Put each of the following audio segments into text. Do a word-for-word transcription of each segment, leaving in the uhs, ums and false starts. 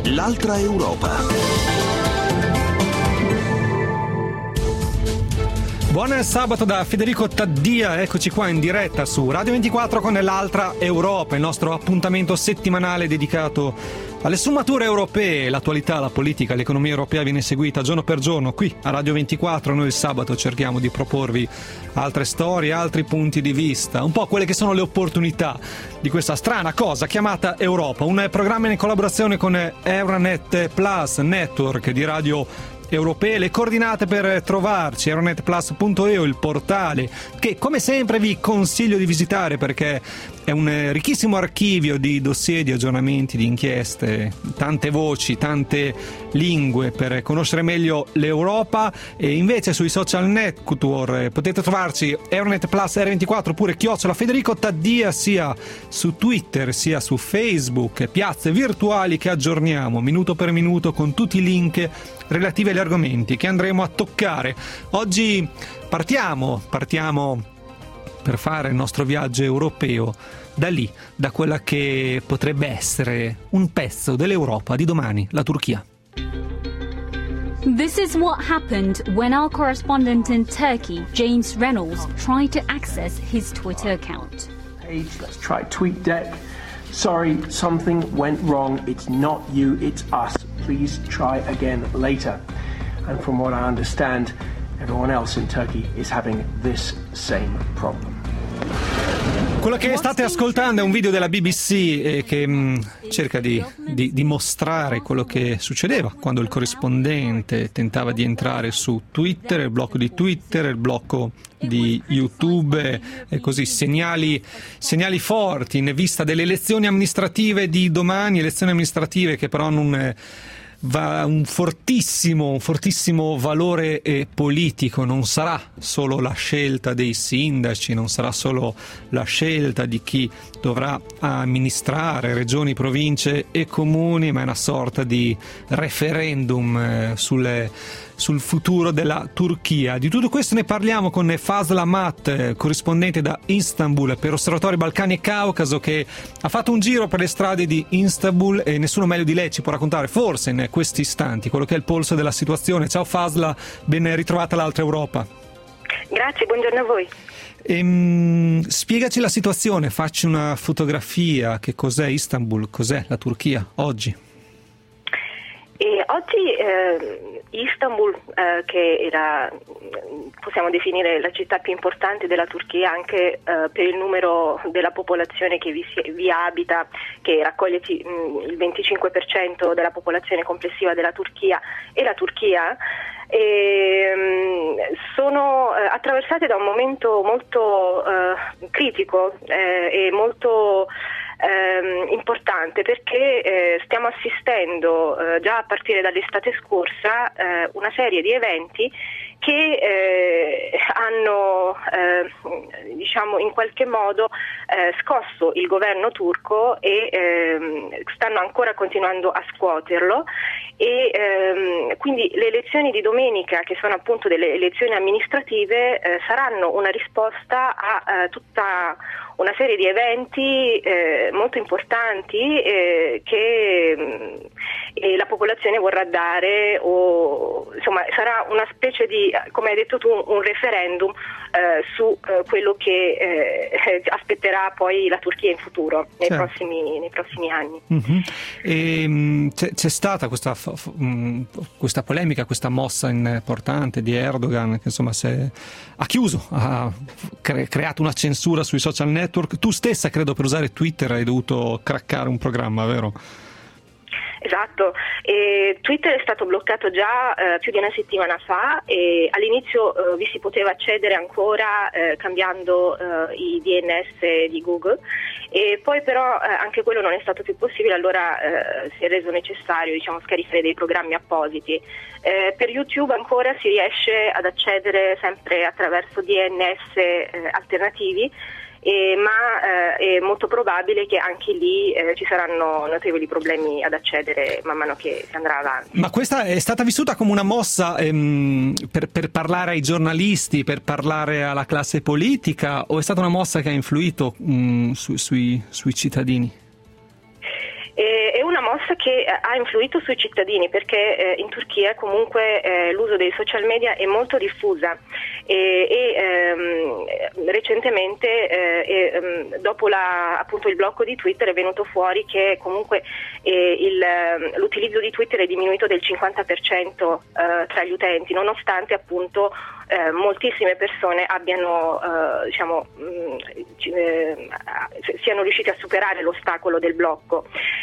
L'altra Europa. Buon sabato da Federico Taddia, eccoci qua in diretta su Radio ventiquattro con L'altra Europa, il nostro appuntamento settimanale dedicato alle sfumature europee. L'attualità, la politica, l'economia europea viene seguita giorno per giorno qui a Radio ventiquattro. Noi il sabato cerchiamo di proporvi altre storie, altri punti di vista, un po' quelle che sono le opportunità di questa strana cosa chiamata Europa, un programma in collaborazione con Euronet Plus Network di radio europee. Le coordinate per trovarci: euronet plus punto e u, il portale che come sempre vi consiglio di visitare perché è un ricchissimo archivio di dossier, di aggiornamenti, di inchieste, tante voci, tante lingue per conoscere meglio l'Europa. E invece sui social network potete trovarci Euronet Plus R ventiquattro oppure chiocciola Federico Taddia, sia su Twitter sia su Facebook, piazze virtuali che aggiorniamo minuto per minuto con tutti i link relativi agli argomenti che andremo a toccare. Oggi partiamo, partiamo per fare il nostro viaggio europeo da lì, da quella che potrebbe essere un pezzo dell'Europa di domani, la Turchia. This is what happened when our correspondent in Turkey, James Reynolds, tried to access his Twitter account. Page, let's try TweetDeck. Sorry, something went wrong. It's not you, it's us. Please try again later. And from what I understand, everyone else in Turkey is having this same problem. Quello che state ascoltando è un video della B B C eh, che mh, cerca di, di, di mostrare quello che succedeva quando il corrispondente tentava di entrare su Twitter, il blocco di Twitter, il blocco di YouTube e così, segnali, segnali forti in vista delle elezioni amministrative di domani, elezioni amministrative che però hanno un va un fortissimo, un fortissimo valore eh, politico. Non sarà solo la scelta dei sindaci, non sarà solo la scelta di chi dovrà amministrare regioni, province e comuni, ma è una sorta di referendum eh, sulle sul futuro della Turchia. Di tutto questo ne parliamo con Fazla Mat, corrispondente da Istanbul per Osservatorio Balcani e Caucaso, che ha fatto un giro per le strade di Istanbul e nessuno meglio di lei ci può raccontare, forse in questi istanti, quello che è il polso della situazione. Ciao Fazla, ben ritrovata all'altra Europa. Grazie, buongiorno a voi. Ehm, spiegaci la situazione, facci una fotografia. Che cos'è Istanbul, cos'è la Turchia oggi? E oggi eh, Istanbul, eh, che era, possiamo definire la città più importante della Turchia anche eh, per il numero della popolazione che vi, si, vi abita, che raccoglie mh, il venticinque per cento della popolazione complessiva della Turchia, e la Turchia e, mh, sono eh, attraversate da un momento molto eh, critico eh, e molto Eh, importante perché eh, stiamo assistendo eh, già a partire dall'estate scorsa eh, una serie di eventi che eh, hanno eh, diciamo in qualche modo eh, scosso il governo turco e eh, stanno ancora continuando a scuoterlo, e ehm, quindi le elezioni di domenica, che sono appunto delle elezioni amministrative, eh, saranno una risposta a eh, tutta una serie di eventi eh, molto importanti eh, che mh, eh, la popolazione vorrà dare, o insomma sarà una specie di, come hai detto tu, un referendum eh, su eh, quello che eh, aspetterà poi la Turchia in futuro, nei, certo. prossimi, nei prossimi anni. Mm-hmm. E, mh, c'è, c'è stata questa, f- f- mh, questa polemica, questa mossa importante di Erdogan, che insomma se, ha chiuso, ha cre- creato una censura sui social network. Tu stessa, credo, per usare Twitter hai dovuto craccare un programma, vero? Esatto, e Twitter è stato bloccato già eh, più di una settimana fa, e all'inizio eh, vi si poteva accedere ancora eh, cambiando eh, i D N S di Google, e poi però eh, anche quello non è stato più possibile, allora eh, si è reso necessario, diciamo, scaricare dei programmi appositi. Eh, per YouTube ancora si riesce ad accedere sempre attraverso D N S eh, alternativi, Eh, ma eh, è molto probabile che anche lì eh, ci saranno notevoli problemi ad accedere man mano che si andrà avanti. Ma questa è stata vissuta come una mossa ehm, per, per parlare ai giornalisti, per parlare alla classe politica, o è stata una mossa che ha influito mh, su, sui, sui cittadini? E, è una mossa che ha influito sui cittadini, perché eh, in Turchia comunque eh, l'uso dei social media è molto diffusa e, e ehm, recentemente eh, ehm, dopo la, appunto il blocco di Twitter è venuto fuori che comunque eh, il, l'utilizzo di Twitter è diminuito del cinquanta per cento eh, tra gli utenti, nonostante appunto eh, moltissime persone abbiano eh, diciamo mh, eh, siano riusciti a superare l'ostacolo del blocco.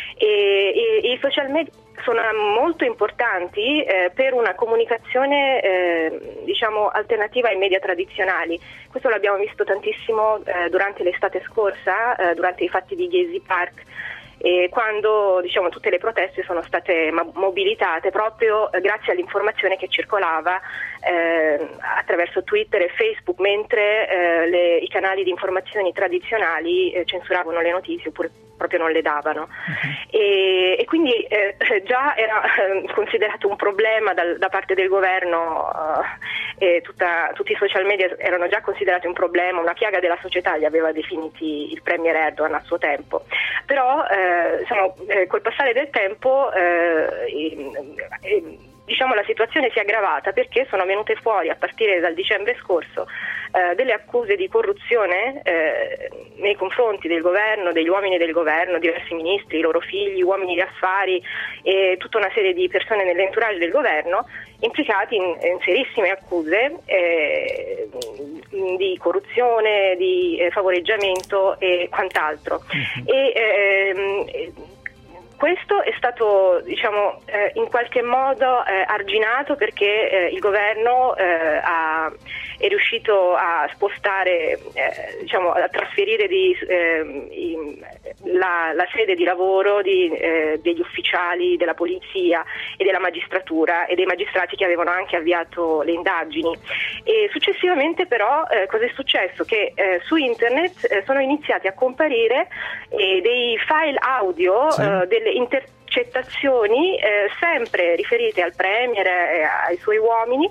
E, e i social media sono molto importanti eh, per una comunicazione eh, diciamo alternativa ai media tradizionali. Questo l'abbiamo visto tantissimo eh, durante l'estate scorsa, eh, durante i fatti di Gezi Park, e quando diciamo tutte le proteste sono state mobilitate proprio eh, grazie all'informazione che circolava eh, attraverso Twitter e Facebook, mentre eh, le, i canali di informazioni tradizionali eh, censuravano le notizie oppure proprio non le davano. Uh-huh. E, e quindi eh, già era eh, considerato un problema dal, da parte del governo, eh, e tutta, tutti i social media erano già considerati un problema, una piaga della società, li aveva definiti il premier Erdogan a suo tempo. Però eh, diciamo, eh, col passare del tempo eh, eh, eh, diciamo la situazione si è aggravata, perché sono venute fuori a partire dal dicembre scorso eh, delle accuse di corruzione eh, nei confronti del governo, degli uomini del governo, diversi ministri, i loro figli, uomini di affari e tutta una serie di persone nell'entourage del governo implicati in, in serissime accuse eh, di corruzione, di eh, favoreggiamento e quant'altro. Mm-hmm. E, eh, questo è stato diciamo eh, in qualche modo eh, arginato, perché eh, il governo eh, ha, è riuscito a spostare, eh, diciamo a trasferire di, eh, in, la, la sede di lavoro di, eh, degli ufficiali della polizia e della magistratura e dei magistrati che avevano anche avviato le indagini. E successivamente però eh, cosa è successo? Che eh, su internet eh, sono iniziati a comparire eh, dei file audio, sì. eh, delle intercettazioni eh, sempre riferite al premier e ai suoi uomini,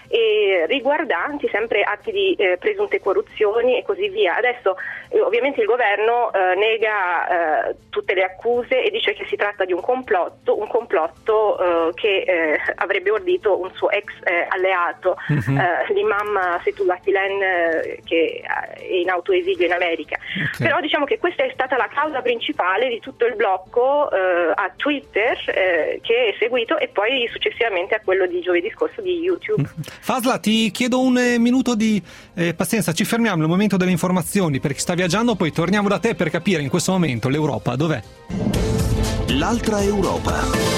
e riguardanti sempre atti di eh, presunte corruzioni e così via. Adesso eh, ovviamente il governo eh, nega eh, tutte le accuse e dice che si tratta di un complotto, un complotto eh, che eh, avrebbe ordito un suo ex eh, alleato, mm-hmm. eh, l'imam Fethullah Gülen, eh, che è in autoesilio in America. Okay. Però diciamo che questa è stata la causa principale di tutto il blocco eh, a Twitter eh, che è seguito, e poi successivamente a quello di giovedì scorso di YouTube. Mm-hmm. Fasla, ti chiedo un eh, minuto di eh, pazienza, ci fermiamo nel momento delle informazioni per chi sta viaggiando, poi torniamo da te per capire in questo momento l'Europa dov'è. L'altra Europa.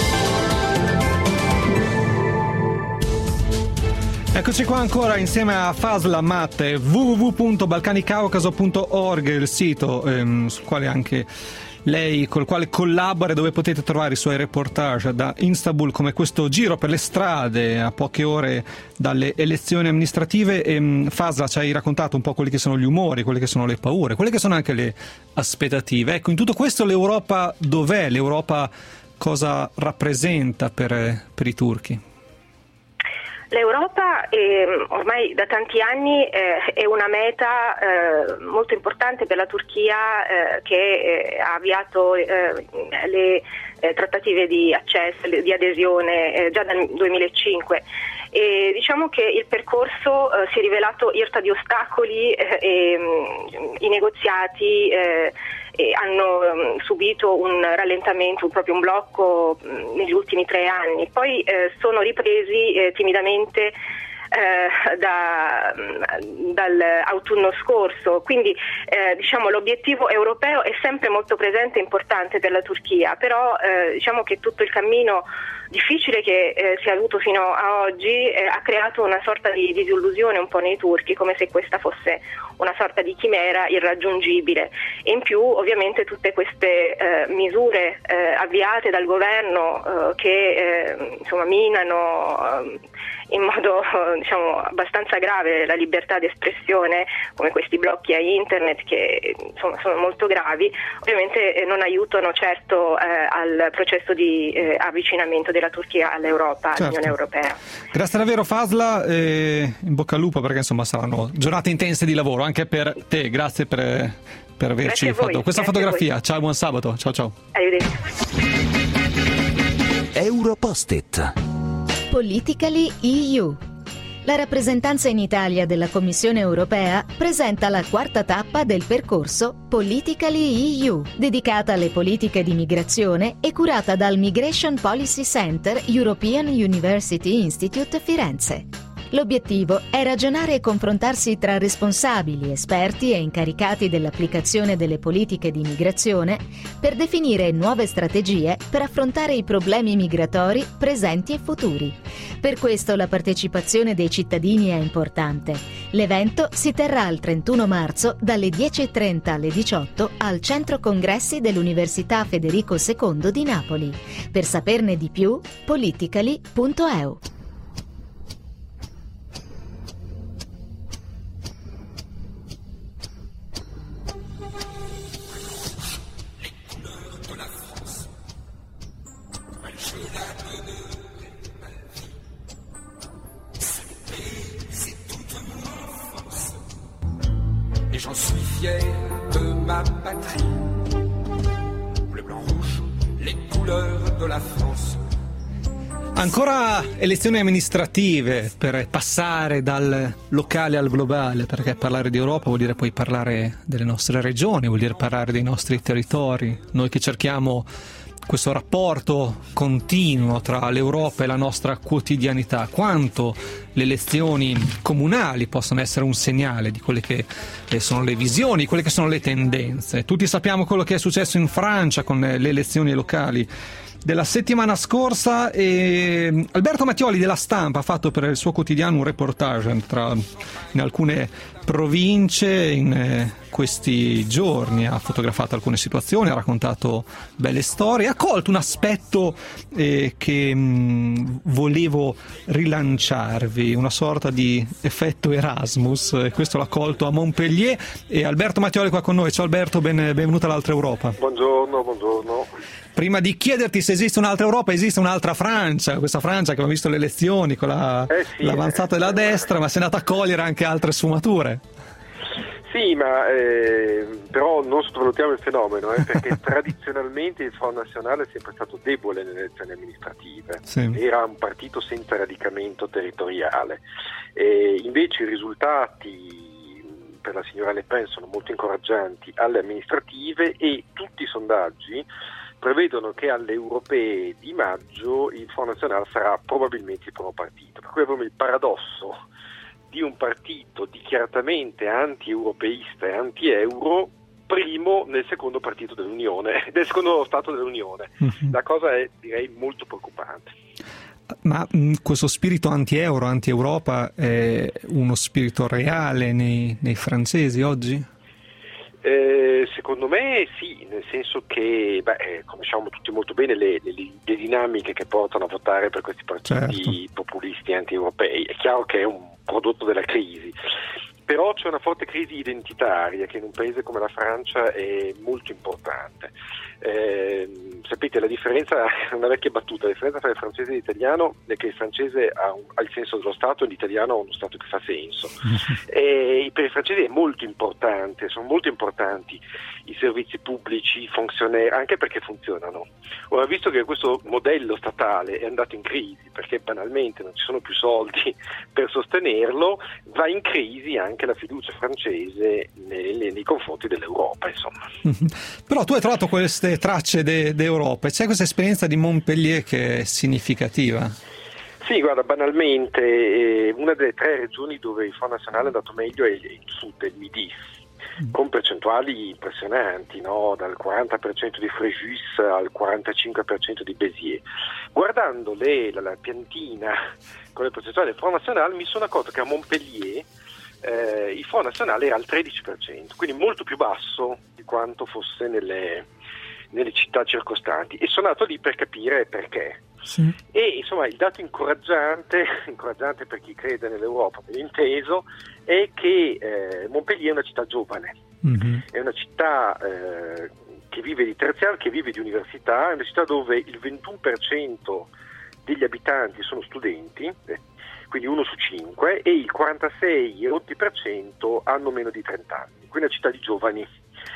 Eccoci qua ancora insieme a Fasla Matte, w w w punto balcanicaucaso punto org, il sito ehm, sul quale anche lei, col quale collabora, dove potete trovare i suoi reportage da Istanbul, come questo giro per le strade a poche ore dalle elezioni amministrative. E Fasla ci hai raccontato un po' quelli che sono gli umori, quelle che sono le paure, quelle che sono anche le aspettative. Ecco, in tutto questo l'Europa dov'è? L'Europa cosa rappresenta per, per i turchi? L'Europa è, ormai da tanti anni eh, è una meta eh, molto importante per la Turchia, eh, che eh, ha avviato eh, le eh, trattative di accesso, di adesione eh, già dal duemilacinque. E diciamo che il percorso eh, si è rivelato irta di ostacoli eh, e mh, i negoziati eh, e hanno um, subito un rallentamento, proprio un blocco mh, negli ultimi tre anni. Poi eh, sono ripresi eh, timidamente eh, da, dall'autunno scorso, quindi eh, diciamo l'obiettivo europeo è sempre molto presente e importante per la Turchia, però eh, diciamo che tutto il cammino difficile che eh, si è avuto fino a oggi eh, ha creato una sorta di disillusione un po' nei turchi, come se questa fosse una sorta di chimera irraggiungibile, e in più ovviamente tutte queste eh, misure eh, avviate dal governo eh, che eh, insomma minano eh, in modo diciamo abbastanza grave la libertà di espressione, come questi blocchi a internet che insomma sono molto gravi, ovviamente eh, non aiutano certo eh, al processo di eh, avvicinamento della Turchia all'Europa, certo. All'Unione Europea. Grazie davvero Fasla, e in bocca al lupo, perché insomma saranno giornate intense di lavoro anche per te. Grazie per per averci fatto questa fotografia. Ciao, buon sabato. Ciao ciao. Arrivederci. Europost-it. Politically E U. La rappresentanza in Italia della Commissione europea presenta la quarta tappa del percorso Politically E U, dedicata alle politiche di migrazione e curata dal Migration Policy Center European University Institute Firenze. L'obiettivo è ragionare e confrontarsi tra responsabili, esperti e incaricati dell'applicazione delle politiche di migrazione per definire nuove strategie per affrontare i problemi migratori presenti e futuri. Per questo la partecipazione dei cittadini è importante. L'evento si terrà il trentuno marzo dalle dieci e trenta alle diciotto al Centro Congressi dell'Università Federico secondo di Napoli. Per saperne di più, politically punto e u. Et j'en suis fier de ma patrie. Bleu, blanc, rouge, les couleurs de la France. Ancora elezioni amministrative per passare dal locale al globale, perché parlare di Europa vuol dire poi parlare delle nostre regioni, vuol dire parlare dei nostri territori. Noi che cerchiamo questo rapporto continuo tra l'Europa e la nostra quotidianità, quanto le elezioni comunali possono essere un segnale di quelle che sono le visioni, quelle che sono le tendenze. Tutti sappiamo quello che è successo in Francia con le elezioni locali della settimana scorsa, e Alberto Mattioli della Stampa ha fatto per il suo quotidiano un reportage tra, in alcune province in eh, questi giorni, ha fotografato alcune situazioni, ha raccontato belle storie, ha colto un aspetto eh, che mh, volevo rilanciarvi, una sorta di effetto Erasmus, e questo l'ha colto a Montpellier, e Alberto Mattioli qua con noi. Ciao Alberto, ben, benvenuto all'Altra Europa. Buongiorno, buongiorno. Prima di chiederti se esiste un'altra Europa, esiste un'altra Francia, questa Francia che abbiamo visto le elezioni con la, eh sì, l'avanzata eh. della destra, ma si è andata a cogliere anche altre sfumature. Sì, ma eh, però non sottovalutiamo il fenomeno, eh, perché tradizionalmente il Front National è sempre stato debole nelle elezioni amministrative, sì. Era un partito senza radicamento territoriale, e invece i risultati per la signora Le Pen sono molto incoraggianti alle amministrative, e tutti i sondaggi prevedono che alle europee di maggio il Front National sarà probabilmente il primo partito, per cui abbiamo il paradosso di un partito dichiaratamente anti-europeista e anti-euro primo nel secondo partito dell'Unione, nel secondo Stato dell'Unione. Mm-hmm. La cosa è, direi, molto preoccupante. Ma mh, questo spirito anti-euro, anti-Europa è uno spirito reale nei, nei francesi oggi? Eh, secondo me sì, nel senso che beh, conosciamo tutti molto bene le, le, le dinamiche che portano a votare per questi partiti certo. populisti anti-europei. È chiaro che è un prodotto della crisi, però c'è una forte crisi identitaria che in un paese come la Francia è molto importante. Eh, sapete, la differenza, una vecchia battuta, la differenza tra il francese e l'italiano è che il francese ha, un, ha il senso dello Stato e l'italiano ha uno Stato che fa senso. E per i francesi è molto importante, sono molto importanti i servizi pubblici, funzionari, anche perché funzionano. Ora, visto che questo modello statale è andato in crisi perché banalmente non ci sono più soldi per sostenerlo, va in crisi anche la fiducia francese nei, nei confronti dell'Europa, insomma. Però tu hai trovato queste tracce d'Europa, c'è questa esperienza di Montpellier che è significativa? Sì, guarda, banalmente eh, una delle tre regioni dove il Front National è andato meglio è il, il sud, il Midi, con percentuali impressionanti, no? Dal quaranta per cento di Fréjus al quarantacinque per cento di Béziers. Guardando le, la, la piantina con le percentuali del Front National mi sono accorto che a Montpellier eh, il Front National era al tredici per cento, quindi molto più basso di quanto fosse nelle, nelle città circostanti, e sono andato lì per capire perché. Sì. E insomma il dato incoraggiante, incoraggiante per chi crede nell'Europa, ben inteso, è che eh, Montpellier è una città giovane, mm-hmm. è una città eh, che vive di terziario, che vive di università, è una città dove il ventuno per cento degli abitanti sono studenti, eh, quindi uno su cinque, e il quarantasei per cento hanno meno di trenta anni, quindi è una città di giovani.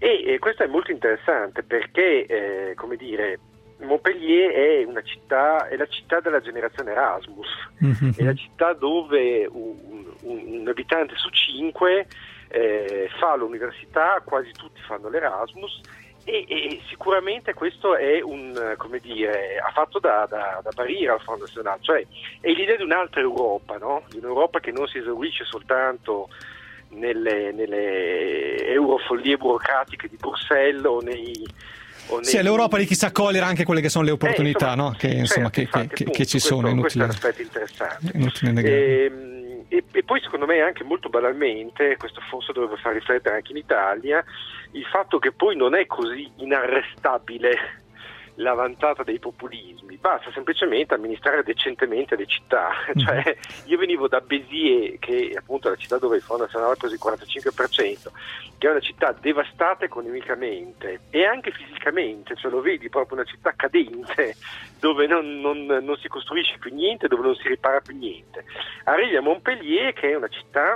E eh, questo è molto interessante perché, eh, come dire, Montpellier è una città, è la città della generazione Erasmus, mm-hmm. è la città dove un, un, un abitante su cinque eh, fa l'università, quasi tutti fanno l'Erasmus. E, e sicuramente questo è un, come dire, ha fatto da, da, da barriera al Front National, cioè è l'idea di un'altra Europa, no? Di un'Europa che non si esaurisce soltanto nelle, nelle eurofollie burocratiche di Bruxelles o nei o nei... Sì, è l'Europa di chi sa cogliere anche quelle che sono le opportunità, eh, insomma, no? Che, insomma, certo, che, infatti, che, appunto, che ci sono. Questo, inutile, questo è un aspetto interessante. Inutile negare. E, e poi secondo me anche molto banalmente, questo forse dovrebbe far riflettere anche in Italia, il fatto che poi non è così inarrestabile la vantata dei populismi, basta semplicemente amministrare decentemente le città. Cioè, io venivo da Béziers, che è appunto la città dove il Front National ha preso il quarantacinque per cento, che è una città devastata economicamente e anche fisicamente, cioè lo vedi proprio una città cadente dove non, non, non si costruisce più niente, dove non si ripara più niente. Arrivi a Montpellier, che è una città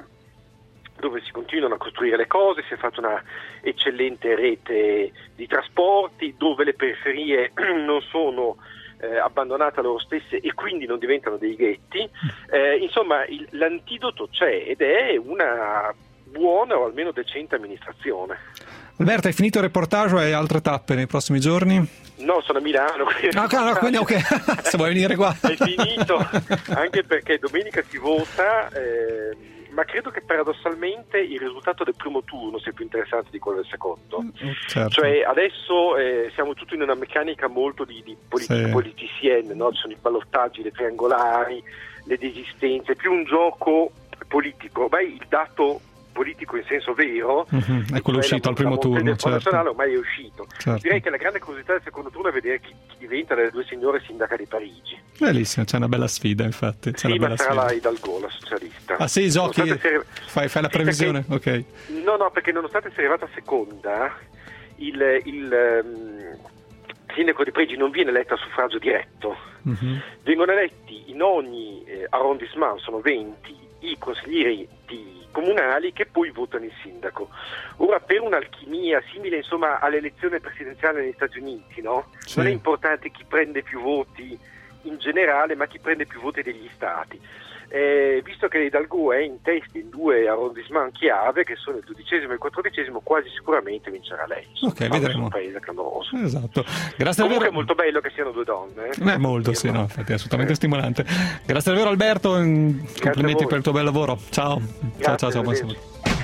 dove si continuano a costruire le cose, si è fatta una eccellente rete di trasporti, dove le periferie non sono eh, abbandonate a loro stesse e quindi non diventano dei ghetti. Eh, insomma, il, l'antidoto c'è ed è una buona o almeno decente amministrazione. Alberto, hai finito il reportage o hai altre tappe nei prossimi giorni? No, sono a Milano. No, no, quindi ok, se vuoi venire qua. È finito, anche perché domenica si vota, eh, ma credo che paradossalmente il risultato del primo turno sia più interessante di quello del secondo. Certo. Cioè adesso eh, siamo tutti in una meccanica molto di, di politi- sì. politicienne, no? Ci sono i ballottaggi, le triangolari, le desistenze, più un gioco politico. Beh, il dato politico in senso vero, mm-hmm. è quello uscito al primo turno, certo. nazionale ormai è uscito. Certo. Direi che la grande curiosità del secondo turno è vedere chi, chi diventa delle due signore sindaca di Parigi. Bellissimo, c'è una bella sfida, infatti. C'è sì, una bella ma sarà sfida. la Hidalgo, la socialista. Ah sì, giochi, ser... fai, fai la previsione? Sì, perché... ok. No, no, perché nonostante sia arrivata seconda, il, il um, sindaco di Parigi non viene eletto a suffragio diretto. Mm-hmm. Vengono eletti in ogni eh, arrondissement, sono venti, i consiglieri di comunali che poi votano il sindaco. Ora, per un'alchimia simile insomma all'elezione presidenziale negli Stati Uniti, no? Sì. Non è importante chi prende più voti in generale, ma chi prende più voti degli stati. Eh, visto che Hidalgo è in testa in due arrondissement chiave, che sono il dodicesimo e il quattordicesimo, quasi sicuramente vincerà lei. Ok, vedremo. Un paese clamoroso. Esatto. Grazie Comunque davvero. è molto bello che siano due donne. Eh, eh molto, sì, no, infatti è assolutamente eh. stimolante. Grazie davvero Alberto, complimenti per il tuo bel lavoro. Ciao. Grazie, ciao, ciao, ciao. Buon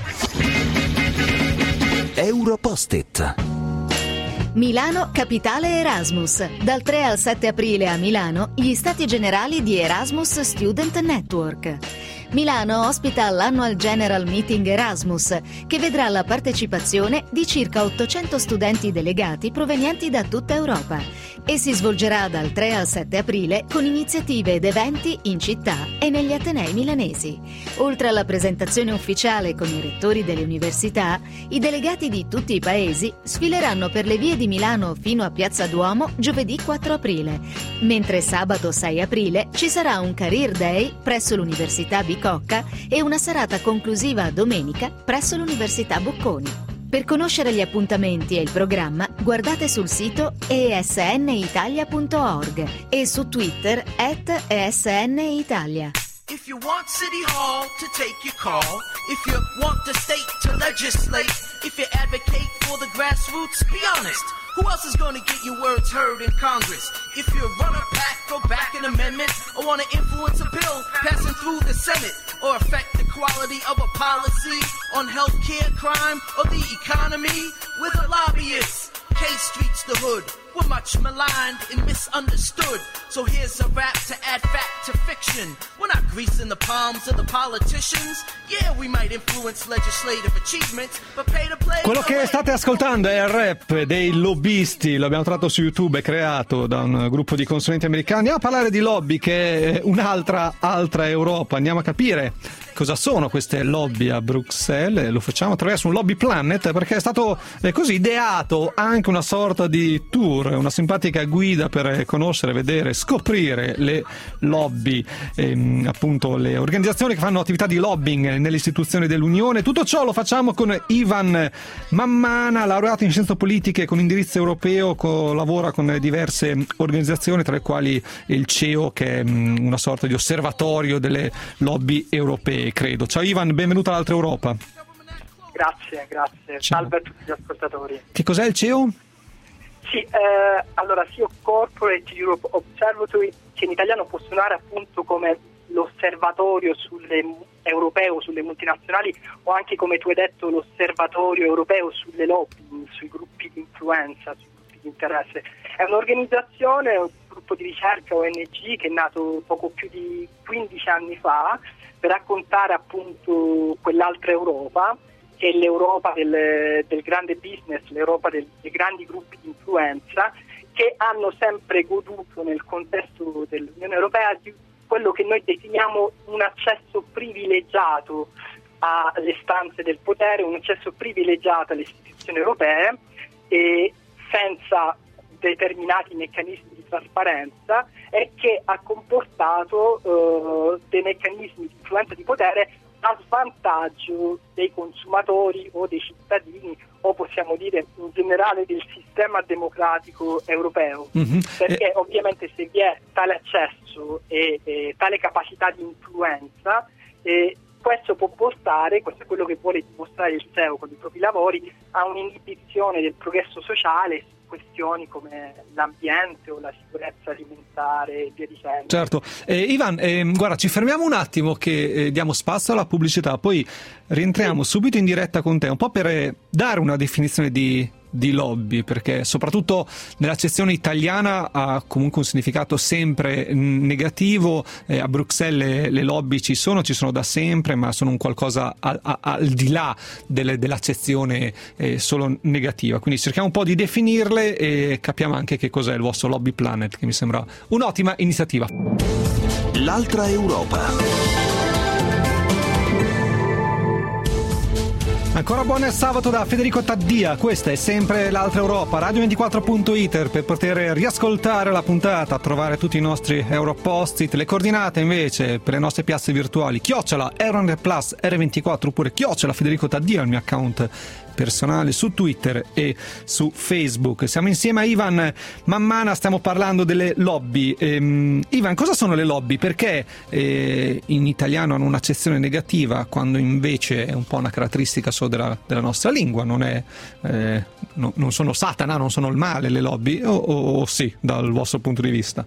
Europost-it. Milano Capitale Erasmus. Dal tre al sette aprile a Milano gli stati generali di Erasmus Student Network. Milano ospita l'Annual General Meeting Erasmus, che vedrà la partecipazione di circa ottocento studenti delegati provenienti da tutta Europa e si svolgerà dal tre al sette aprile con iniziative ed eventi in città e negli atenei milanesi. Oltre alla presentazione ufficiale con i rettori delle università, i delegati di tutti i paesi sfileranno per le vie di Milano fino a Piazza Duomo giovedì quattro aprile, mentre sabato sei aprile ci sarà un Career Day presso l'Università Bicocca e una serata conclusiva domenica presso l'Università Bocconi. Per conoscere gli appuntamenti e il programma, guardate sul sito e s n italia punto org e su Twitter at e s n italia. If you want City Hall to take your call, if you want the state to legislate, if you advocate for the grassroots, be honest. Who else is going to get your words heard in Congress? If you run a pack, go back an amendment, or want to influence a bill passing through the Senate, or affect the quality of a policy on healthcare, crime, or the economy with a lobbyist. K Street's the hood. We're much maligned and misunderstood. So here's a rap to add fact to fiction. We're not greasing the palms of the politicians. Yeah, we might influence legislative achievements, but pay to play. Quello che state ascoltando è il rap dei lobbisti. Lo abbiamo tratto su YouTube, è creato da un gruppo di consulenti americani. Andiamo a parlare di lobby, che è un'altra altra Europa. Andiamo a capire cosa sono queste lobby a Bruxelles. Lo facciamo attraverso un Lobby Planet, perché è stato eh, così ideato anche una sorta di tour Tour, una simpatica guida per conoscere, vedere, scoprire le lobby, ehm, appunto le organizzazioni che fanno attività di lobbying nelle istituzioni dell'Unione. Tutto ciò lo facciamo con Ivan Mammana, laureato in scienze politiche con indirizzo europeo, co- lavora con diverse organizzazioni, tra le quali il C E O, che è mh, una sorta di osservatorio delle lobby europee, credo. Ciao Ivan, benvenuto all'Altra Europa. Grazie, grazie. Ciao. Salve a tutti gli ascoltatori. Che cos'è il C E O? Sì, eh, allora C E O Corporate Europe Observatory, che in italiano può suonare appunto come l'osservatorio sulle europeo sulle multinazionali, o anche, come tu hai detto, l'osservatorio europeo sulle lobby, sui gruppi di influenza, sui gruppi di interesse. È un'organizzazione, un gruppo di ricerca O N G che è nato poco più di quindici anni fa per raccontare appunto quell'altra Europa, che è l'Europa del, del grande business, l'Europa del, dei grandi gruppi di influenza, che hanno sempre goduto nel contesto dell'Unione Europea di quello che noi definiamo un accesso privilegiato alle stanze del potere, un accesso privilegiato alle istituzioni europee, e senza determinati meccanismi di trasparenza, e che ha comportato eh, dei meccanismi di influenza di potere a svantaggio dei consumatori o dei cittadini, o possiamo dire in generale del sistema democratico europeo. Mm-hmm. Perché eh. ovviamente se vi è tale accesso e, e tale capacità di influenza, eh, questo può portare, questo è quello che vuole dimostrare il S E O con i propri lavori, a un'inibizione del progresso sociale su questioni come l'ambiente o la sicurezza alimentare e via dicendo. Certo. Eh, Ivan, eh, guarda, ci fermiamo un attimo che eh, diamo spazio alla pubblicità, poi rientriamo sì. subito in diretta con te, un po' per eh, dare una definizione di di lobby, perché soprattutto nell'accezione italiana ha comunque un significato sempre negativo. Eh, a Bruxelles le, le lobby ci sono, ci sono da sempre, ma sono un qualcosa al, al, al di là delle, dell'accezione eh, solo negativa. Quindi cerchiamo un po' di definirle e capiamo anche che cos'è il vostro Lobby Planet, che mi sembra un'ottima iniziativa. L'Altra Europa. Ancora buon sabato da Federico Taddia, questa è sempre l'Altra Europa, radio ventiquattro punto it per poter riascoltare la puntata, trovare tutti i nostri Europost-it, le coordinate invece per le nostre piazze virtuali, chiocciola Euronet Plus R ventiquattro oppure chiocciola Federico Taddia, il mio account personale su Twitter e su Facebook. Siamo insieme a Ivan Mammana, stiamo parlando delle lobby. Ehm, Ivan, cosa sono le lobby? Perché eh, in italiano hanno un'accezione negativa, quando invece è un po' una caratteristica solo della, della nostra lingua, non è eh, no, non sono Satana, non sono il male le lobby, o, o, o sì, dal vostro punto di vista?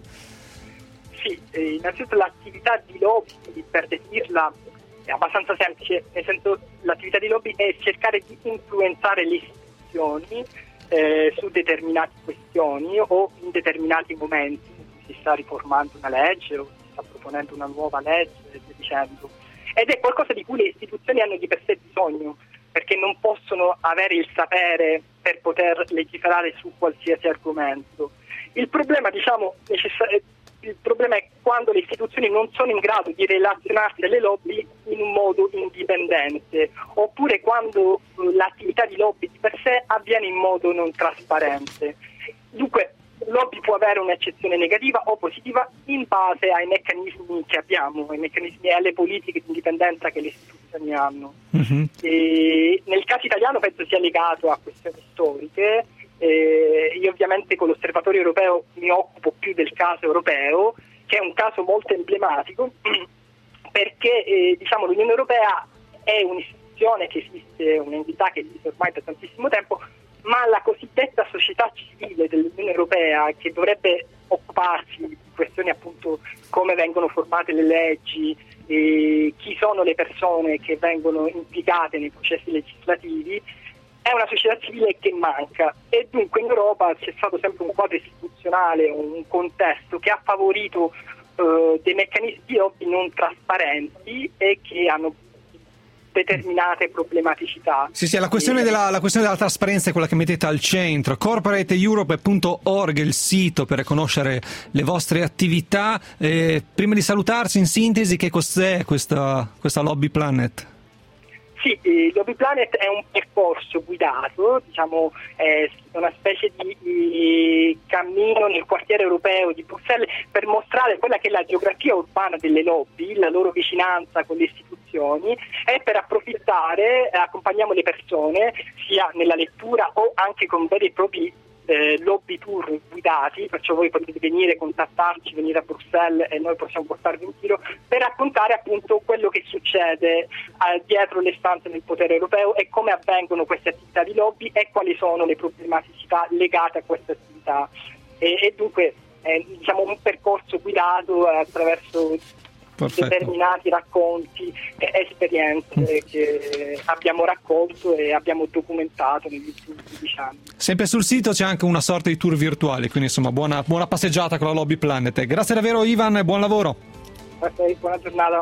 Sì, eh, innanzitutto l'attività di lobby, per definirla, è abbastanza semplice, nel senso l'attività di lobby è cercare di influenzare le istituzioni eh, su determinate questioni o in determinati momenti. Si sta riformando una legge o si sta proponendo una nuova legge e via dicendo. Ed è qualcosa di cui le istituzioni hanno di per sé bisogno, perché non possono avere il sapere per poter legiferare su qualsiasi argomento. Il problema, diciamo, necessario Il problema è quando le istituzioni non sono in grado di relazionarsi alle lobby in un modo indipendente, oppure quando l'attività di lobby di per sé avviene in modo non trasparente. Dunque, lobby può avere un'accezione negativa o positiva in base ai meccanismi che abbiamo, ai meccanismi e alle politiche di indipendenza che le istituzioni hanno. Mm-hmm. E nel caso italiano penso sia legato a questioni storiche. Eh, io ovviamente con l'osservatorio europeo mi occupo più del caso europeo, che è un caso molto emblematico perché eh, diciamo l'Unione Europea è un'istituzione che esiste, un'entità che esiste ormai da tantissimo tempo, ma la cosiddetta società civile dell'Unione Europea, che dovrebbe occuparsi di questioni appunto come vengono formate le leggi, eh, chi sono le persone che vengono implicate nei processi legislativi, è una società civile che manca, e dunque in Europa c'è stato sempre un quadro istituzionale, un contesto che ha favorito eh, dei meccanismi di lobby non trasparenti e che hanno determinate problematicità. Sì, sì, la questione, della, la questione della trasparenza è quella che mettete al centro. corporate europe punto org è il sito per conoscere le vostre attività. Eh, prima di salutarci, in sintesi, che cos'è questa, questa Lobby Planet? Sì, eh, Lobby Planet è un percorso guidato, diciamo, è una specie di, di cammino nel quartiere europeo di Bruxelles per mostrare quella che è la geografia urbana delle lobby, la loro vicinanza con le istituzioni, e per approfittare eh, accompagniamo le persone sia nella lettura o anche con veri e propri Eh, lobby tour guidati, perciò voi potete venire, contattarci, venire a Bruxelles e noi possiamo portarvi in giro per raccontare appunto quello che succede eh, dietro le stanze del potere europeo e come avvengono queste attività di lobby e quali sono le problematicità legate a queste attività e, e dunque è diciamo un percorso guidato eh, attraverso Perfetto. determinati racconti e esperienze mm. che abbiamo raccolto e abbiamo documentato negli ultimi quindici anni. Sempre sul sito c'è anche una sorta di tour virtuale, quindi insomma buona, buona passeggiata con la Lobby Planet. Grazie davvero Ivan e buon lavoro. Grazie, buona giornata.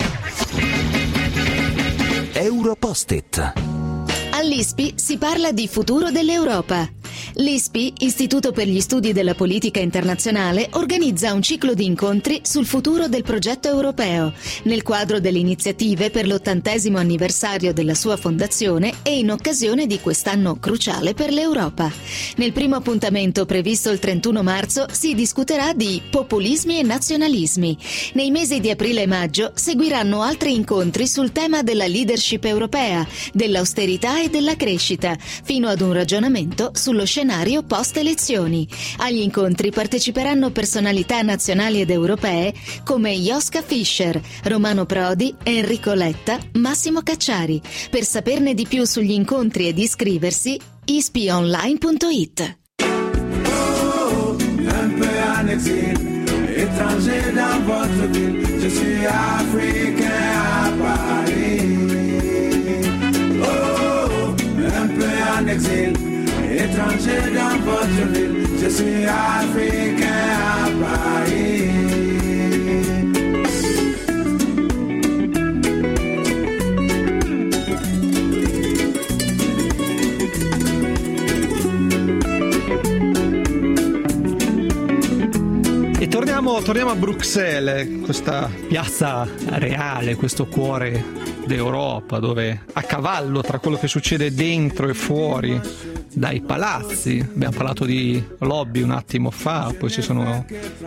Europost-it. All'I S P I si parla di futuro dell'Europa. L'I S P I, Istituto per gli Studi della Politica Internazionale, organizza un ciclo di incontri sul futuro del progetto europeo, nel quadro delle iniziative per l'ottantesimo anniversario della sua fondazione e in occasione di quest'anno cruciale per l'Europa. Nel primo appuntamento, previsto il trentuno marzo, si discuterà di populismi e nazionalismi. Nei mesi di aprile e maggio seguiranno altri incontri sul tema della leadership europea, dell'austerità e della crescita, fino ad un ragionamento sullo scenario post-elezioni. Agli incontri parteciperanno personalità nazionali ed europee come Joschka Fischer, Romano Prodi, Enrico Letta, Massimo Cacciari. Per saperne di più sugli incontri ed iscriversi, i s p i online punto i t. Oh, un peu en exil, étranger dans votre ville, je suis africain à Paris. Oh, un peu en exil, étranger dans votre ville, je suis africain à Paris. E torniamo, torniamo a Bruxelles, questa piazza reale, questo cuore d'Europa, dove a cavallo tra quello che succede dentro e fuori dai palazzi, abbiamo parlato di lobby un attimo fa, poi ci sono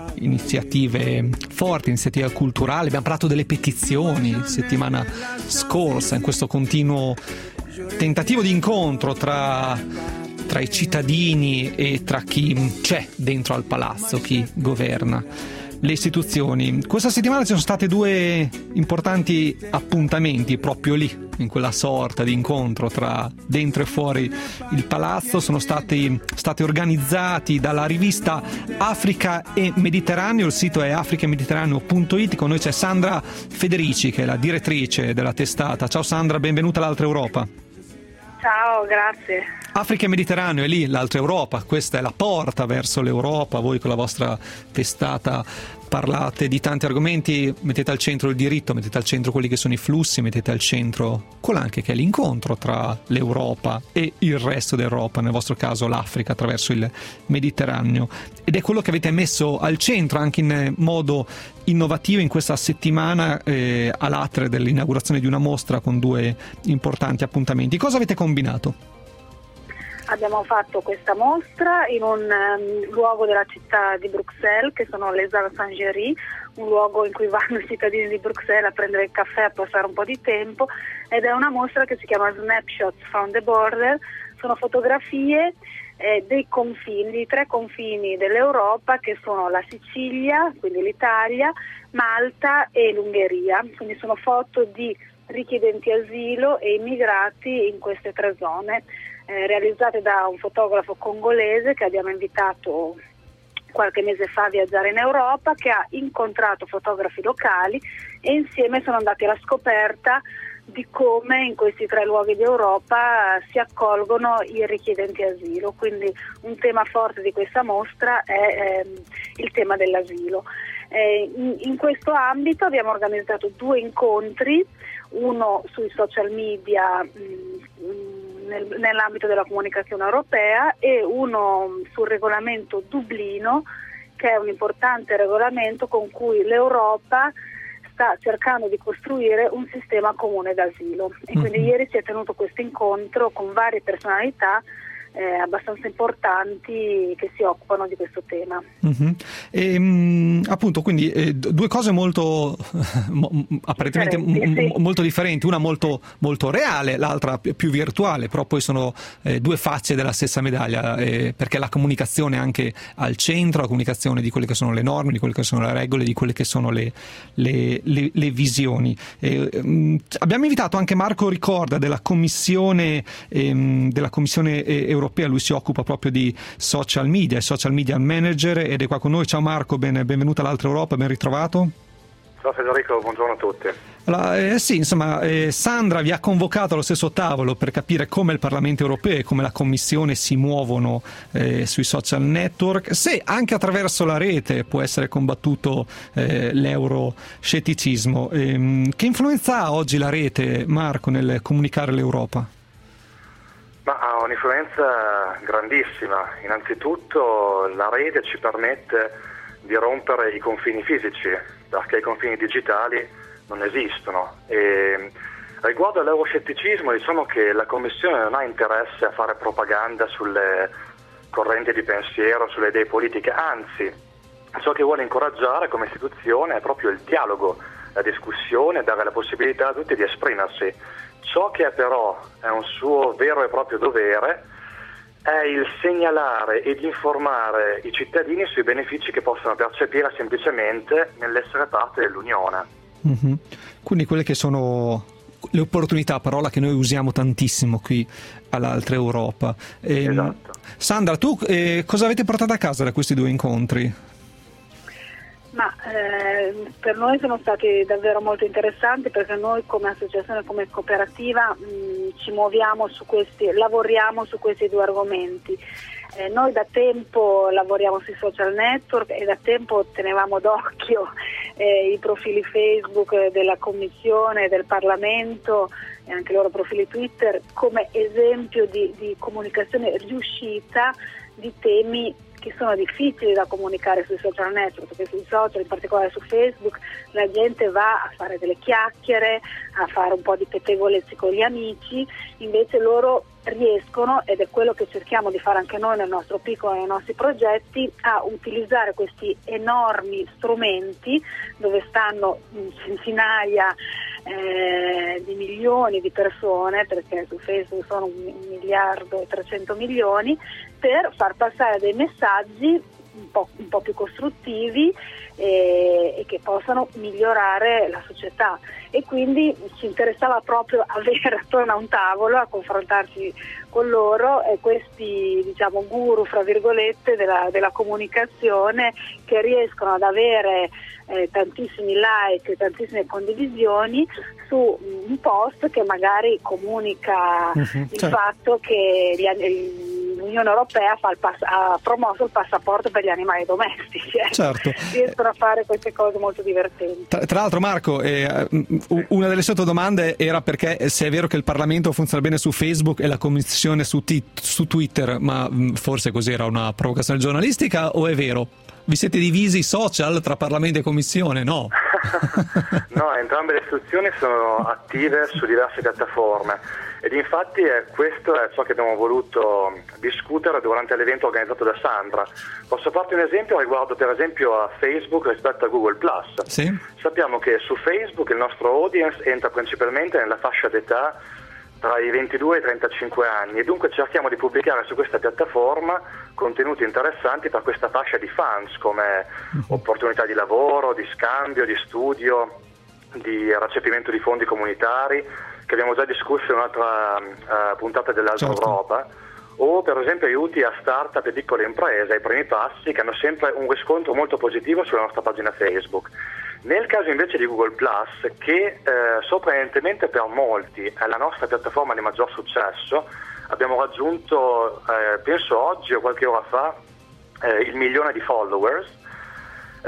iniziative forti, iniziative culturali, abbiamo parlato delle petizioni settimana scorsa, in questo continuo tentativo di incontro tra tra i cittadini e tra chi c'è dentro al palazzo, chi governa le istituzioni. Questa settimana ci sono state due importanti appuntamenti proprio lì, in quella sorta di incontro tra dentro e fuori il palazzo. Sono stati, stati organizzati dalla rivista Africa e Mediterraneo, il sito è africa e mediterraneo punto i t. Con noi c'è Sandra Federici, che è la direttrice della testata. Ciao Sandra, benvenuta all'Altra Europa. Ciao, grazie. Africa e Mediterraneo è lì, l'Altra Europa, questa è la porta verso l'Europa. Voi con la vostra testata parlate di tanti argomenti, mettete al centro il diritto, mettete al centro quelli che sono i flussi, mettete al centro quello anche che è l'incontro tra l'Europa e il resto d'Europa, nel vostro caso l'Africa attraverso il Mediterraneo, ed è quello che avete messo al centro anche in modo innovativo in questa settimana eh, all'atre dell'inaugurazione di una mostra con due importanti appuntamenti. Cosa avete combinato? Abbiamo fatto questa mostra in un um, luogo della città di Bruxelles, che sono les Halles Saint-Géry, un luogo in cui vanno i cittadini di Bruxelles a prendere il caffè, a passare un po' di tempo, ed è una mostra che si chiama Snapshots from the Border. Sono fotografie eh, dei confini, di tre confini dell'Europa, che sono la Sicilia, quindi l'Italia, Malta e l'Ungheria. Quindi sono foto di richiedenti asilo e immigrati in queste tre zone, eh, realizzate da un fotografo congolese che abbiamo invitato qualche mese fa a viaggiare in Europa, che ha incontrato fotografi locali e insieme sono andati alla scoperta di come in questi tre luoghi d'Europa si accolgono i richiedenti asilo. Quindi un tema forte di questa mostra è ehm, il tema dell'asilo. Eh, in, in questo ambito abbiamo organizzato due incontri, uno sui social media mh, nel, nell'ambito della comunicazione europea e uno sul regolamento Dublino, che è un importante regolamento con cui l'Europa sta cercando di costruire un sistema comune d'asilo e quindi mm-hmm. ieri si è tenuto questo incontro con varie personalità Eh, abbastanza importanti che si occupano di questo tema. Mm-hmm. E, mh, appunto, quindi eh, due cose molto mo, apparentemente differenti, m- sì. molto differenti, una molto, molto reale, l'altra più virtuale, però poi sono eh, due facce della stessa medaglia, eh, perché la comunicazione è anche al centro, la comunicazione di quelle che sono le norme, di quelle che sono le regole, di quelle che sono le, le, le, le visioni. Eh, mh, abbiamo invitato anche Marco Ricorda della Commissione ehm, della Commissione eh, europea. Lui si occupa proprio di social media, social media manager, ed è qua con noi. Ciao Marco, ben, benvenuto all'Altra Europa, ben ritrovato. Ciao Federico, buongiorno a tutti. Allora, eh, sì, insomma, eh, Sandra vi ha convocato allo stesso tavolo per capire come il Parlamento europeo e come la Commissione si muovono eh, sui social network, se anche attraverso la rete può essere combattuto eh, l'euroscetticismo. Eh, che influenza ha oggi la rete, Marco, nel comunicare l'Europa? Ma ha un'influenza grandissima. Innanzitutto la rete ci permette di rompere i confini fisici, perché i confini digitali non esistono. E riguardo all'euroscetticismo, diciamo che la Commissione non ha interesse a fare propaganda sulle correnti di pensiero, sulle idee politiche, anzi ciò che vuole incoraggiare come istituzione è proprio il dialogo, la discussione, dare la possibilità a tutti di esprimersi. Ciò che è però è un suo vero e proprio dovere è il segnalare ed informare i cittadini sui benefici che possono percepire semplicemente nell'essere parte dell'Unione. Mm-hmm. Quindi quelle che sono le opportunità, parola che noi usiamo tantissimo qui all'Altra Europa. E, esatto. Sandra, tu eh, cosa avete portato a casa da questi due incontri? Ma eh, per noi sono stati davvero molto interessanti, perché noi come associazione, come cooperativa mh, ci muoviamo su questi, lavoriamo su questi due argomenti. Eh, noi da tempo lavoriamo sui social network e da tempo tenevamo d'occhio eh, i profili Facebook della Commissione, del Parlamento e anche i loro profili Twitter come esempio di, di comunicazione riuscita di temi che sono difficili da comunicare sui social network, perché sui social, in particolare su Facebook, la gente va a fare delle chiacchiere, a fare un po' di pettegolezzi con gli amici, invece loro riescono, ed è quello che cerchiamo di fare anche noi nel nostro piccolo e nei nostri progetti, a utilizzare questi enormi strumenti dove stanno centinaia eh, di milioni di persone, perché su Facebook sono un miliardo e trecento milioni, per far passare dei messaggi un po', un po' più costruttivi e, e che possano migliorare la società. E quindi ci interessava proprio avere attorno a un tavolo, a confrontarci con loro, e questi, diciamo, guru fra virgolette della, della comunicazione, che riescono ad avere eh, tantissimi like, tantissime condivisioni su un post che magari comunica uh-huh, il certo. fatto che gli, l'Unione Europea fa il pass- ha promosso il passaporto per gli animali domestici. Eh. Certo. Riescono a fare queste cose molto divertenti. Tra, tra l'altro, Marco, eh, una delle sottodomande era perché se è vero che il Parlamento funziona bene su Facebook e la Commissione su, t- su Twitter, ma mh, forse così era una provocazione giornalistica, o è vero? Vi siete divisi social tra Parlamento e Commissione? No. No, entrambe le istituzioni sono attive su diverse piattaforme ed infatti è, questo è ciò che abbiamo voluto discutere durante l'evento organizzato da Sandra. Posso farti un esempio riguardo per esempio a Facebook rispetto a Google Plus. Sì. Sappiamo che su Facebook il nostro audience entra principalmente nella fascia d'età tra i ventidue e i trentacinque anni e dunque cerchiamo di pubblicare su questa piattaforma contenuti interessanti per questa fascia di fans, come opportunità di lavoro, di scambio, di studio, di recepimento di fondi comunitari, che abbiamo già discusso in un'altra uh, puntata dell'Altra certo. Europa, o per esempio aiuti a start-up e piccole imprese, ai primi passi, che hanno sempre un riscontro molto positivo sulla nostra pagina Facebook. Nel caso invece di Google Plus, che eh, sorprendentemente per molti è la nostra piattaforma di maggior successo, abbiamo raggiunto, eh, penso oggi o qualche ora fa, eh, il milione di followers. Eh,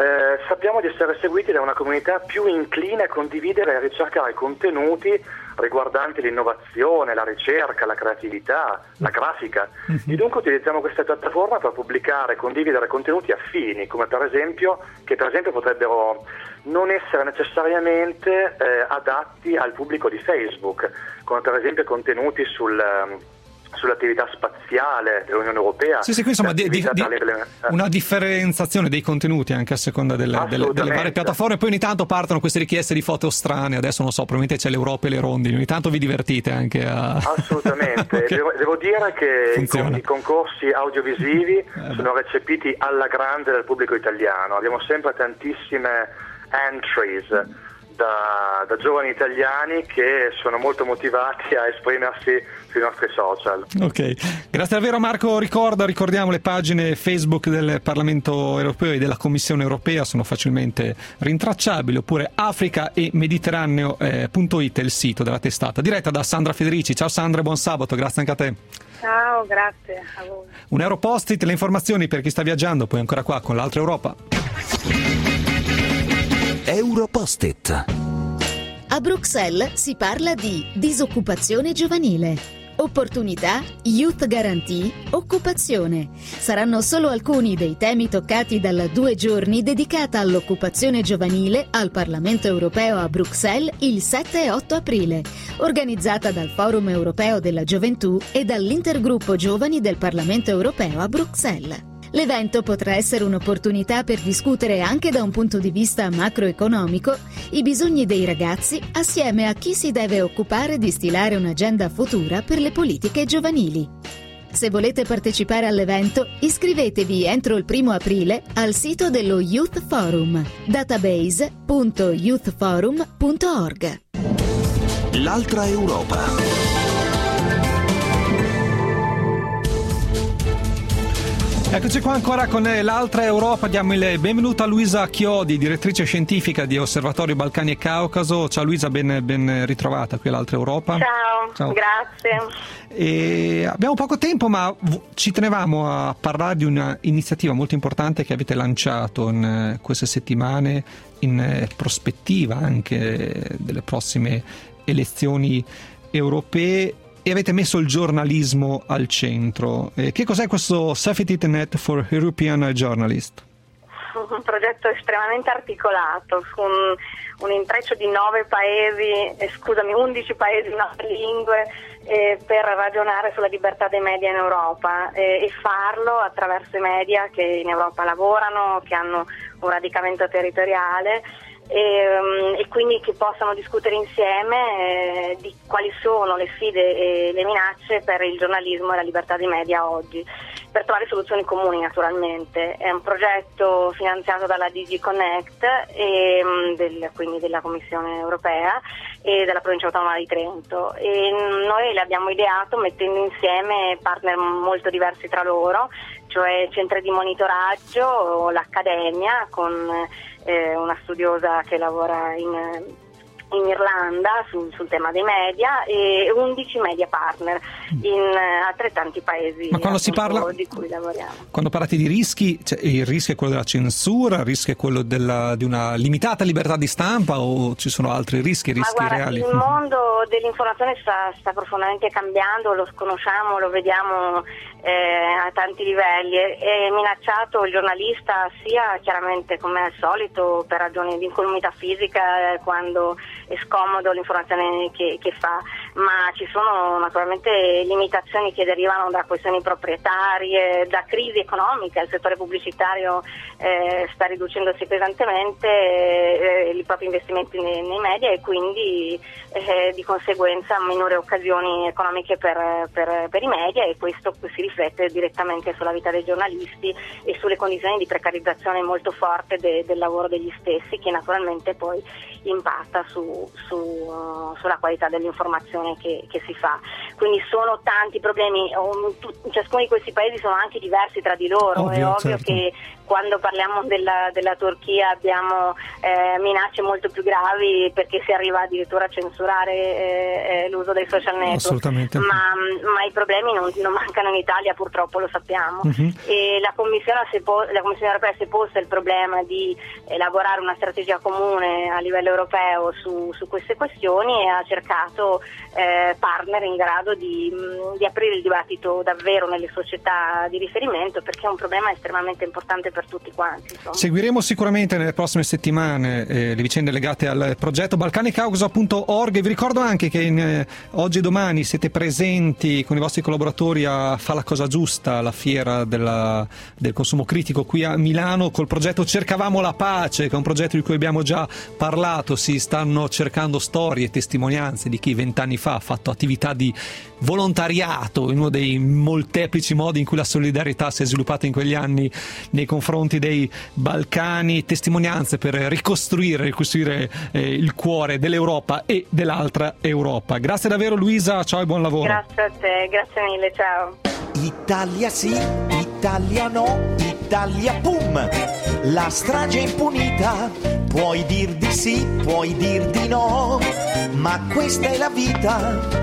sappiamo di essere seguiti da una comunità più incline a condividere e a ricercare contenuti riguardanti l'innovazione, la ricerca, la creatività, la grafica. Mm-hmm. E dunque utilizziamo questa piattaforma per pubblicare e condividere contenuti affini, come per esempio, che per esempio potrebbero non essere necessariamente eh, adatti al pubblico di Facebook, come per esempio contenuti sul... Um, sull'attività spaziale dell'Unione Europea. Sì, sì, qui insomma di, di, di, dalle... una differenziazione dei contenuti anche a seconda delle, delle, delle varie piattaforme. Poi ogni tanto partono queste richieste di foto strane, adesso non so, probabilmente c'è l'Europa e le rondini, ogni tanto vi divertite anche a... Assolutamente, okay. devo, devo dire che i, con, i concorsi audiovisivi eh, sono recepiti alla grande dal pubblico italiano, abbiamo sempre tantissime entries Da, da giovani italiani che sono molto motivati a esprimersi sui nostri social. Ok, grazie davvero Marco. Ricorda, ricordiamo le pagine Facebook del Parlamento Europeo e della Commissione Europea, sono facilmente rintracciabili, oppure africa e mediterraneo punto it è il sito della testata, diretta da Sandra Federici. Ciao Sandra, buon sabato, grazie anche a te. Ciao, grazie a voi. Un Europost-it, le informazioni per chi sta viaggiando, poi ancora qua con l'altra Europa. Europost-it. A Bruxelles si parla di disoccupazione giovanile, opportunità, Youth Guarantee, occupazione. Saranno solo alcuni dei temi toccati dalla due giorni dedicata all'occupazione giovanile al Parlamento Europeo a Bruxelles il sette e otto aprile, organizzata dal Forum Europeo della Gioventù e dall'Intergruppo Giovani del Parlamento Europeo a Bruxelles. L'evento potrà essere un'opportunità per discutere anche da un punto di vista macroeconomico i bisogni dei ragazzi assieme a chi si deve occupare di stilare un'agenda futura per le politiche giovanili. Se volete partecipare all'evento, iscrivetevi entro il primo aprile al sito dello Youth Forum, database punto youth forum punto org. L'altra Europa. Eccoci qua ancora con l'altra Europa, diamo il benvenuto a Luisa Chiodi, direttrice scientifica di Osservatorio Balcani e Caucaso. Ciao Luisa, ben, ben ritrovata qui all'altra Europa. Ciao, Ciao. Grazie. E abbiamo poco tempo, ma ci tenevamo a parlare di una iniziativa molto importante che avete lanciato in queste settimane in prospettiva anche delle prossime elezioni europee. E avete messo il giornalismo al centro. Eh, che cos'è questo Safety Net for European Journalists? Un progetto estremamente articolato su un, un intreccio di nove paesi, eh, scusami, undici paesi, nove lingue, eh, per ragionare sulla libertà dei media in Europa eh, e farlo attraverso i media che in Europa lavorano, che hanno un radicamento territoriale. E, e quindi che possano discutere insieme eh, di quali sono le sfide e le minacce per il giornalismo e la libertà dei media oggi, per trovare soluzioni comuni naturalmente. È un progetto finanziato dalla D G Connect, e, del, quindi della Commissione Europea e della Provincia Autonoma di Trento, e noi l'abbiamo ideato mettendo insieme partner molto diversi tra loro, cioè centri di monitoraggio, l'accademia con eh, una studiosa che lavora in, in Irlanda sul, sul tema dei media e undici media partner in altrettanti paesi. Ma quando si parla di cui lavoriamo. Quando parlate di rischi, cioè, il rischio è quello della censura, il rischio è quello della, di una limitata libertà di stampa, o ci sono altri rischi, rischi Ma guarda, reali? Il mondo dell'informazione sta, sta profondamente cambiando, lo conosciamo, lo vediamo eh, a tanti livelli. È, è minacciato il giornalista sia chiaramente come al solito per ragioni di incolumità fisica eh, quando è scomodo l'informazione che, che fa, ma ci sono naturalmente limitazioni che derivano da questioni proprietarie, da crisi economica. Il settore pubblicitario eh, sta riducendosi pesantemente eh, i propri investimenti nei, nei media e quindi eh, di conseguenza minori occasioni economiche per, per, per i media, e questo si riflette direttamente sulla vita dei giornalisti e sulle condizioni di precarizzazione molto forte de, del lavoro degli stessi, che naturalmente poi impatta su su, su, uh, sulla qualità dell'informazione che, che si fa. Quindi sono tanti problemi, um, tu, ciascuno di questi paesi sono anche diversi tra di loro. Ovvio, è ovvio certo. che quando parliamo della, della Turchia abbiamo eh, minacce molto più gravi, perché si arriva addirittura a censurare eh, eh, l'uso dei social network. Assolutamente. Ma, ma i problemi non, non mancano in Italia, purtroppo lo sappiamo. Uh-huh. E la Commissione, si po- la Commissione europea si è posta il problema di elaborare una strategia comune a livello europeo su, su queste questioni, e ha cercato eh, partner in grado di, di aprire il dibattito davvero nelle società di riferimento, perché è un problema estremamente importante per tutti quanti. Insomma. Seguiremo sicuramente nelle prossime settimane eh, le vicende legate al progetto balcani causa punto org. Vi ricordo anche che in, eh, oggi e domani siete presenti con i vostri collaboratori a Fa la cosa giusta, la fiera della, del consumo critico qui a Milano, col progetto Cercavamo la pace, che è un progetto di cui abbiamo già parlato. Si stanno cercando storie e testimonianze di chi vent'anni fa ha fatto attività di volontariato, in uno dei molteplici modi in cui la solidarietà si è sviluppata in quegli anni nei confronti dei Balcani, testimonianze per ricostruire, ricostruire eh, il cuore dell'Europa e dell'altra Europa. Grazie davvero Luisa, ciao e buon lavoro. Grazie a te, grazie mille, ciao. Italia sì, Italia no, Italia pum, la strage impunita, puoi dir di sì, puoi dir di no, ma questa è la vita.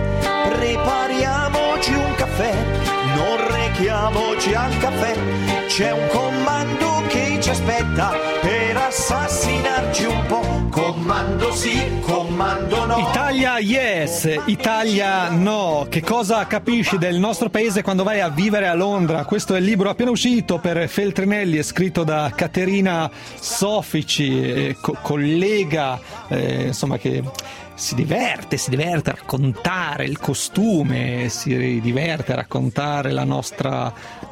Prepariamoci un caffè, non rechiamoci al caffè, c'è un comando che ci aspetta per assassinarci un po'. Comando sì, comando no. Italia yes, Italia no. Che cosa capisci del nostro paese quando vai a vivere a Londra? Questo è il libro appena uscito per Feltrinelli, è scritto da Caterina Soffici, eh, co- collega eh, insomma che si diverte, si diverte a raccontare il costume, si diverte a raccontare la nostra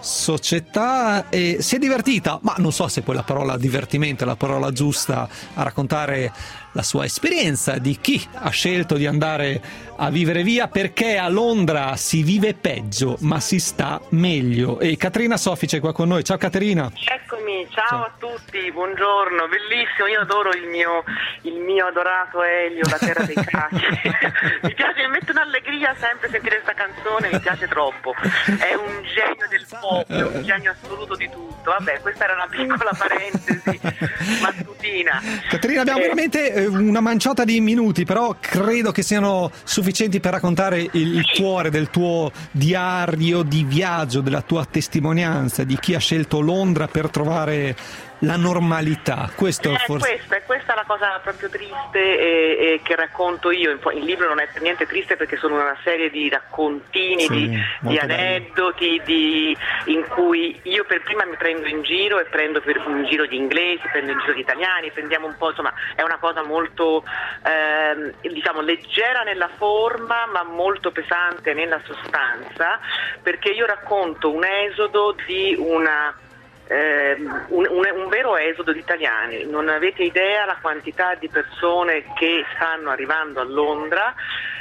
società, e si è divertita, ma non so se poi la parola divertimento è la parola giusta, a raccontare la sua esperienza di chi ha scelto di andare a vivere via, perché a Londra si vive peggio ma si sta meglio. E Caterina Soffici è qua con noi. Ciao Caterina. Eccomi, ciao, ciao a tutti, buongiorno, bellissimo, io adoro il mio, il mio adorato Elio, la terra dei caci. Mi piace, mi mette un'allegria sempre sentire questa canzone, mi piace troppo, è un genio del pop, è un genio assoluto di tutto. Vabbè, questa era una piccola parentesi mattutina. Caterina, abbiamo eh, veramente una manciata di minuti, però credo che siano sufficienti per raccontare il, il cuore del tuo diario di viaggio, della tua testimonianza, di chi ha scelto Londra per trovare la normalità. Questo è forse... questa, è questa la cosa proprio triste e, e che racconto io. Il libro non è per niente triste, perché sono una serie di raccontini, sì, di, di aneddoti, di, in cui io per prima mi prendo in giro e prendo per, in giro gli inglesi, prendo in giro gli italiani, prendiamo un po', insomma, è una cosa molto ehm, diciamo leggera nella forma, ma molto pesante nella sostanza, perché io racconto un esodo di una Eh, un, un, un vero esodo di italiani. Non avete idea la quantità di persone che stanno arrivando a Londra.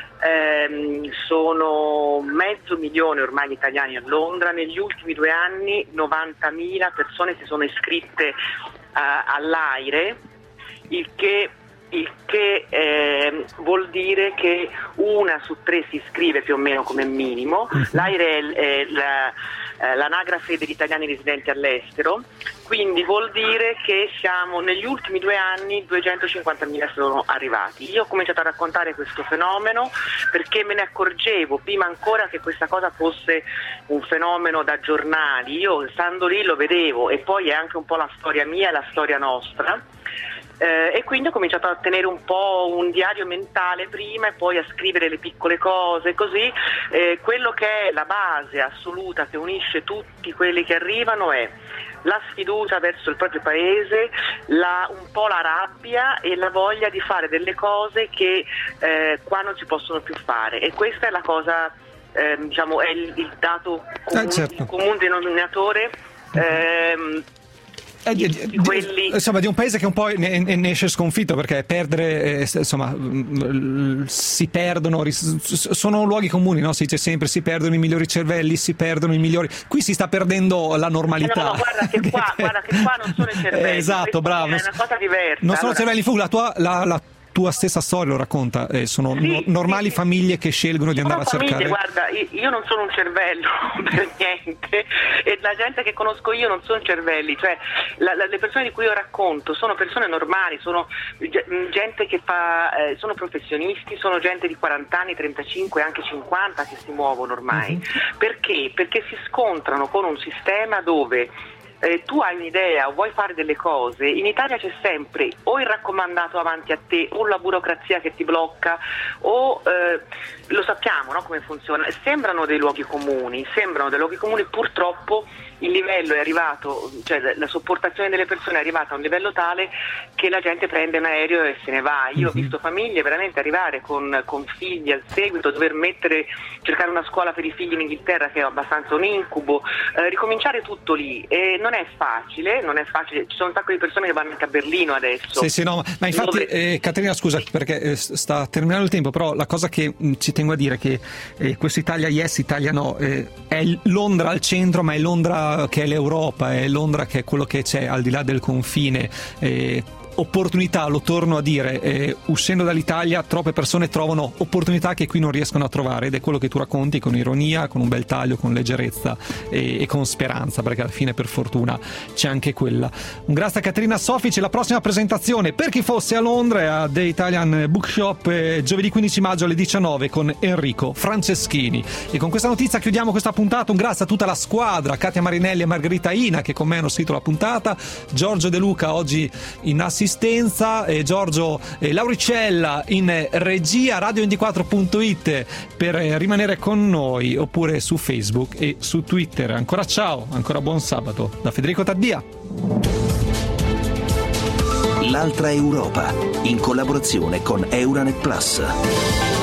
Eh, sono mezzo milione ormai di italiani a Londra. Negli ultimi due anni novantamila persone si sono iscritte uh, all'AIRE, il che il che eh, vuol dire che una su tre si iscrive più o meno come minimo. L'AIRE è, è la, eh, l'anagrafe degli italiani residenti all'estero, quindi vuol dire che siamo negli ultimi due anni duecentocinquantamila sono arrivati. Io ho cominciato a raccontare questo fenomeno perché me ne accorgevo prima ancora che questa cosa fosse un fenomeno da giornali. Io stando lì lo vedevo, e poi è anche un po' la storia mia e la storia nostra. Eh, e quindi ho cominciato a tenere un po' un diario mentale prima, e poi a scrivere le piccole cose, così eh, quello che è la base assoluta che unisce tutti quelli che arrivano è la sfiducia verso il proprio paese, la, un po' la rabbia e la voglia di fare delle cose che eh, qua non si possono più fare, e questa è la cosa, eh, diciamo, è il, il dato comune, eh, certo. il comune denominatore. ehm, Eh, di, di, quelli... insomma, di un paese che un po' ne, ne esce sconfitto, perché perdere, eh, insomma, si perdono, sono luoghi comuni, no? Si dice sempre, si perdono i migliori cervelli, si perdono i migliori. Qui si sta perdendo la normalità. No, no, guarda che qua, guarda che qua non sono i cervelli. Eh, esatto, bravo. È una cosa diversa. Non sono allora... cervelli, fu la tua, la, la tua stessa storia lo racconta, eh, sono Sì, no- normali sì. famiglie che scelgono di Sono andare a cercare. famiglie, guarda, io, io non sono un cervello per niente, e la gente che conosco io non sono cervelli, cioè la, la, le persone di cui io racconto sono persone normali, sono gente che fa, eh, sono professionisti, sono gente di quaranta anni, trentacinque, anche cinquanta che si muovono ormai. Uh-huh. Perché? Perché si scontrano con un sistema dove Eh, tu hai un'idea o vuoi fare delle cose, in Italia c'è sempre o il raccomandato avanti a te o la burocrazia che ti blocca o eh, lo sappiamo, no, come funziona. Sembrano dei luoghi comuni, sembrano dei luoghi comuni, purtroppo il livello è arrivato, cioè la sopportazione delle persone è arrivata a un livello tale che la gente prende un aereo e se ne va. Io ho visto famiglie veramente arrivare con, con figli al seguito, dover mettere, cercare una scuola per i figli in Inghilterra che è abbastanza un incubo, eh, ricominciare tutto lì, e non è facile, non è facile, ci sono un sacco di persone che vanno anche a Berlino adesso. Sì, sì, no, ma infatti dove... eh, Caterina, scusa perché eh, sta terminando il tempo, però la cosa che mh, ci tengo a dire è che eh, questo Italia yes, Italia no, eh, è Londra al centro, ma è Londra che è l'Europa, è Londra che è quello che c'è al di là del confine. Eh, opportunità, lo torno a dire, eh, uscendo dall'Italia troppe persone trovano opportunità che qui non riescono a trovare, ed è quello che tu racconti con ironia, con un bel taglio, con leggerezza e, e con speranza, perché alla fine per fortuna c'è anche quella. Un grazie a Caterina Soffici. La prossima presentazione, per chi fosse a Londra, è a The Italian Bookshop eh, giovedì quindici maggio alle diciannove con Enrico Franceschini. E con questa notizia chiudiamo questa puntata. Un grazie a tutta la squadra, Katia Marinelli e Margherita Ina che con me hanno scritto la puntata, Giorgio De Luca oggi in assistenza, e Giorgio eh, Lauricella in regia, radio ventiquattro punto it per eh, rimanere con noi, oppure su Facebook e su Twitter. Ancora ciao, ancora buon sabato da Federico Taddia. L'altra Europa, in collaborazione con Euranet Plus.